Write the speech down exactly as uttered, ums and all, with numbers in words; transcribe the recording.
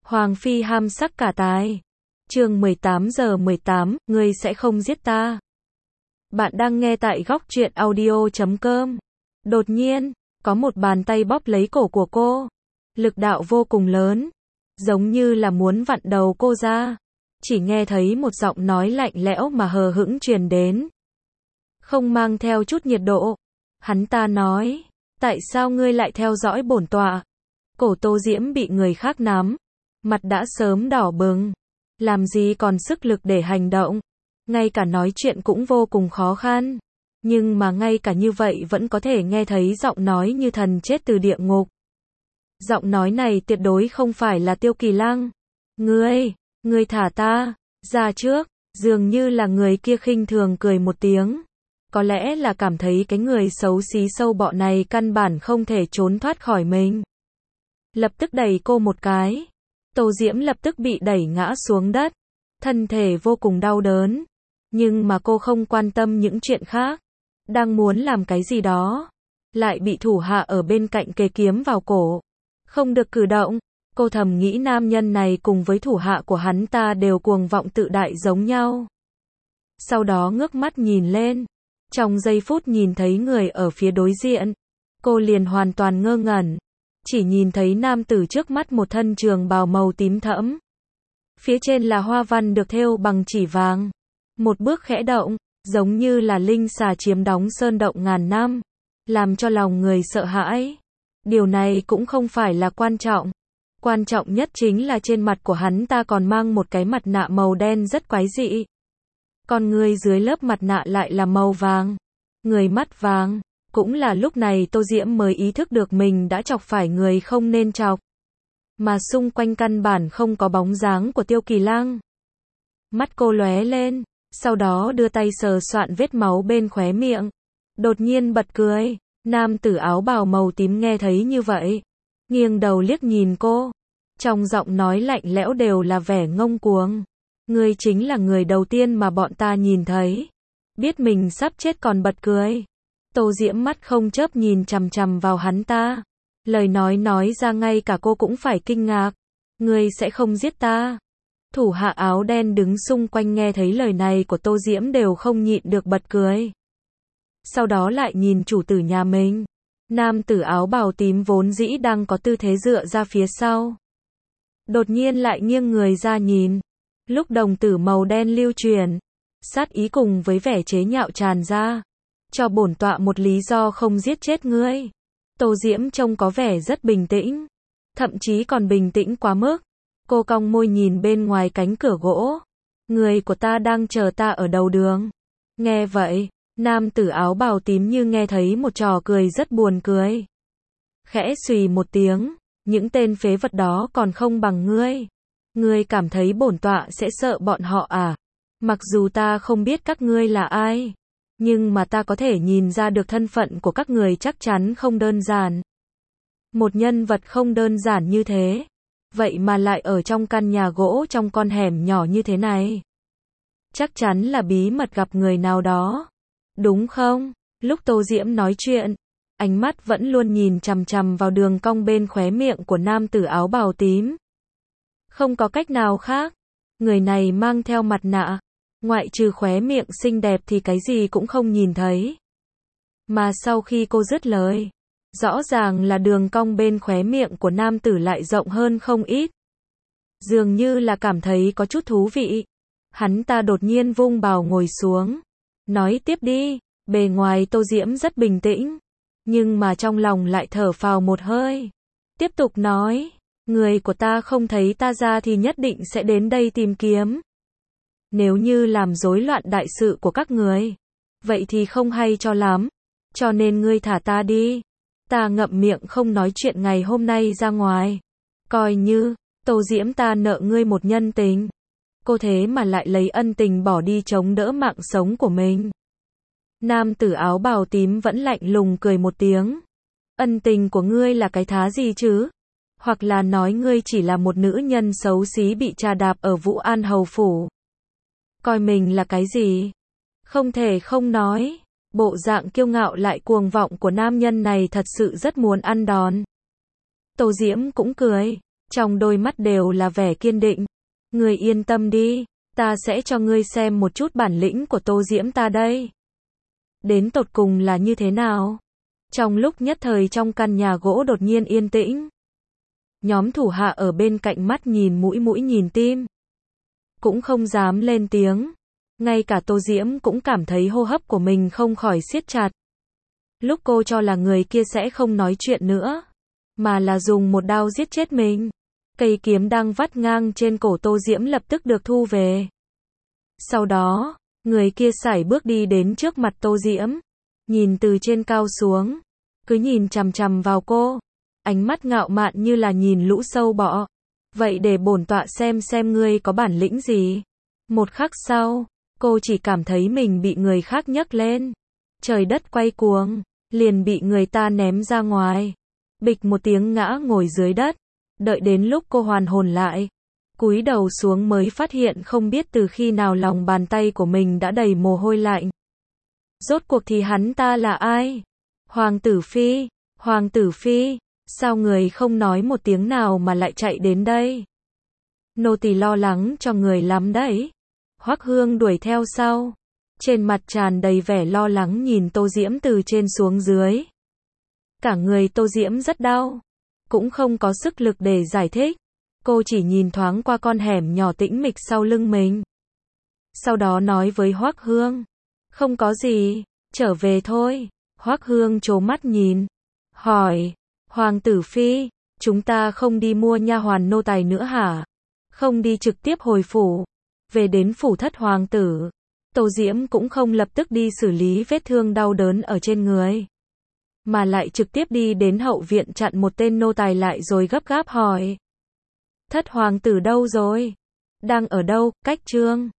Hoàng phi ham sắc cả tài. Chương mười tám giờ mười tám, ngươi sẽ không giết ta. Bạn đang nghe tại góc truyện audio chấm com. Đột nhiên, có một bàn tay bóp lấy cổ của cô. Lực đạo vô cùng lớn, giống như là muốn vặn đầu cô ra. Chỉ nghe thấy một giọng nói lạnh lẽo mà hờ hững truyền đến. Không mang theo chút nhiệt độ. Hắn ta nói, tại sao ngươi lại theo dõi bổn tọa? Cổ Tô Diễm bị người khác nắm, mặt đã sớm đỏ bừng, làm gì còn sức lực để hành động, ngay cả nói chuyện cũng vô cùng khó khăn, nhưng mà ngay cả như vậy vẫn có thể nghe thấy giọng nói như thần chết từ địa ngục. Giọng nói này tuyệt đối không phải là Tiêu Kỳ Lăng. Ngươi, ngươi thả ta ra trước. Dường như là người kia khinh thường cười một tiếng. Có lẽ là cảm thấy cái người xấu xí sâu bọ này căn bản không thể trốn thoát khỏi mình. Lập tức đẩy cô một cái. Tô Diễm lập tức bị đẩy ngã xuống đất. Thân thể vô cùng đau đớn. Nhưng mà cô không quan tâm những chuyện khác. Đang muốn làm cái gì đó. Lại bị thủ hạ ở bên cạnh kề kiếm vào cổ. Không được cử động. Cô thầm nghĩ nam nhân này cùng với thủ hạ của hắn ta đều cuồng vọng tự đại giống nhau. Sau đó ngước mắt nhìn lên. Trong giây phút nhìn thấy người ở phía đối diện, cô liền hoàn toàn ngơ ngẩn. Chỉ nhìn thấy nam tử trước mắt một thân trường bào màu tím thẫm. Phía trên là hoa văn được thêu bằng chỉ vàng. Một bước khẽ động, giống như là linh xà chiếm đóng sơn động ngàn năm, làm cho lòng người sợ hãi. Điều này cũng không phải là quan trọng. Quan trọng nhất chính là trên mặt của hắn ta còn mang một cái mặt nạ màu đen rất quái dị. Còn người dưới lớp mặt nạ lại là màu vàng. Người mắt vàng. Cũng là lúc này Tô Diễm mới ý thức được mình đã chọc phải người không nên chọc. Mà xung quanh căn bản không có bóng dáng của Tiêu Kỳ Lăng. Mắt cô lóe lên, sau đó đưa tay sờ soạn vết máu bên khóe miệng. Đột nhiên bật cười. Nam tử áo bào màu tím nghe thấy như vậy, nghiêng đầu liếc nhìn cô. Trong giọng nói lạnh lẽo đều là vẻ ngông cuồng. Ngươi chính là người đầu tiên mà bọn ta nhìn thấy. Biết mình sắp chết còn bật cười. Tô Diễm mắt không chớp nhìn chằm chằm vào hắn ta. Lời nói nói ra ngay cả cô cũng phải kinh ngạc. Ngươi sẽ không giết ta. Thủ hạ áo đen đứng xung quanh nghe thấy lời này của Tô Diễm đều không nhịn được bật cười. Sau đó lại nhìn chủ tử nhà mình. Nam tử áo bào tím vốn dĩ đang có tư thế dựa ra phía sau. Đột nhiên lại nghiêng người ra nhìn. Lúc đồng tử màu đen lưu truyền, sát ý cùng với vẻ chế nhạo tràn ra. Cho bổn tọa một lý do không giết chết ngươi. Tô Diễm trông có vẻ rất bình tĩnh. Thậm chí còn bình tĩnh quá mức. Cô cong môi nhìn bên ngoài cánh cửa gỗ. Người của ta đang chờ ta ở đầu đường. Nghe vậy, nam tử áo bào tím như nghe thấy một trò cười rất buồn cười. Khẽ xùy một tiếng, những tên phế vật đó còn không bằng ngươi. Ngươi cảm thấy bổn tọa sẽ sợ bọn họ à? Mặc dù ta không biết các ngươi là ai, nhưng mà ta có thể nhìn ra được thân phận của các người chắc chắn không đơn giản. Một nhân vật không đơn giản như thế, vậy mà lại ở trong căn nhà gỗ trong con hẻm nhỏ như thế này. Chắc chắn là bí mật gặp người nào đó. Đúng không? Lúc Tô Diễm nói chuyện, ánh mắt vẫn luôn nhìn chằm chằm vào đường cong bên khóe miệng của nam tử áo bào tím. Không có cách nào khác. Người này mang theo mặt nạ. Ngoại trừ khóe miệng xinh đẹp thì cái gì cũng không nhìn thấy. Mà sau khi cô dứt lời, rõ ràng là đường cong bên khóe miệng của nam tử lại rộng hơn không ít. Dường như là cảm thấy có chút thú vị. Hắn ta đột nhiên vung bào ngồi xuống. Nói tiếp đi. Bề ngoài Tô Diễm rất bình tĩnh, nhưng mà trong lòng lại thở phào một hơi. Tiếp tục nói. Người của ta không thấy ta ra thì nhất định sẽ đến đây tìm kiếm. Nếu như làm rối loạn đại sự của các người, vậy thì không hay cho lắm. Cho nên ngươi thả ta đi. Ta ngậm miệng không nói chuyện ngày hôm nay ra ngoài. Coi như, Tô Diễm ta nợ ngươi một nhân tình. Cô thế mà lại lấy ân tình bỏ đi chống đỡ mạng sống của mình. Nam tử áo bào tím vẫn lạnh lùng cười một tiếng. Ân tình của ngươi là cái thá gì chứ? Hoặc là nói ngươi chỉ là một nữ nhân xấu xí bị trà đạp ở Vũ An Hầu Phủ. Coi mình là cái gì? Không thể không nói. Bộ dạng kiêu ngạo lại cuồng vọng của nam nhân này thật sự rất muốn ăn đòn. Tô Diễm cũng cười. trong đôi mắt đều là vẻ kiên định. Ngươi yên tâm đi, ta sẽ cho ngươi xem một chút bản lĩnh của Tô Diễm ta đây. Đến tột cùng là như thế nào? Trong lúc nhất thời trong căn nhà gỗ đột nhiên yên tĩnh. Nhóm thủ hạ ở bên cạnh mắt nhìn mũi mũi nhìn tim. Cũng không dám lên tiếng. Ngay cả Tô Diễm cũng cảm thấy hô hấp của mình không khỏi siết chặt. Lúc cô cho là người kia sẽ không nói chuyện nữa, mà là dùng một đao giết chết mình. Cây kiếm đang vắt ngang trên cổ Tô Diễm lập tức được thu về. Sau đó, người kia sải bước đi đến trước mặt Tô Diễm, nhìn từ trên cao xuống, cứ nhìn chằm chằm vào cô, ánh mắt ngạo mạn như là nhìn lũ sâu bọ. Vậy để bổn tọa xem xem ngươi có bản lĩnh gì. Một khắc sau, cô chỉ cảm thấy mình bị người khác nhấc lên. Trời đất quay cuồng, liền bị người ta ném ra ngoài. Bịch một tiếng ngã ngồi dưới đất. Đợi đến lúc cô hoàn hồn lại, cúi đầu xuống mới phát hiện không biết từ khi nào lòng bàn tay của mình đã đầy mồ hôi lạnh. Rốt cuộc thì hắn ta là ai? Hoàng tử phi, hoàng tử phi, sao người không nói một tiếng nào mà lại chạy đến đây? Nô tỳ lo lắng cho người lắm đấy. Hoắc Hương đuổi theo sau, trên mặt tràn đầy vẻ lo lắng nhìn Tô Diễm từ trên xuống dưới. Cả người Tô Diễm rất đau, cũng không có sức lực để giải thích. Cô chỉ nhìn thoáng qua con hẻm nhỏ tĩnh mịch sau lưng mình. Sau đó nói với Hoắc Hương, không có gì, trở về thôi. Hoắc Hương trố mắt nhìn, hỏi, hoàng tử phi, chúng ta không đi mua nha hoàn nô tài nữa hả? Không đi trực tiếp hồi phủ, về đến phủ thất hoàng tử. Tô Diễm cũng không lập tức đi xử lý vết thương đau đớn ở trên người, mà lại trực tiếp đi đến hậu viện chặn một tên nô tài lại rồi gấp gáp hỏi. Thất hoàng tử đâu rồi? Đang ở đâu? Cách trương.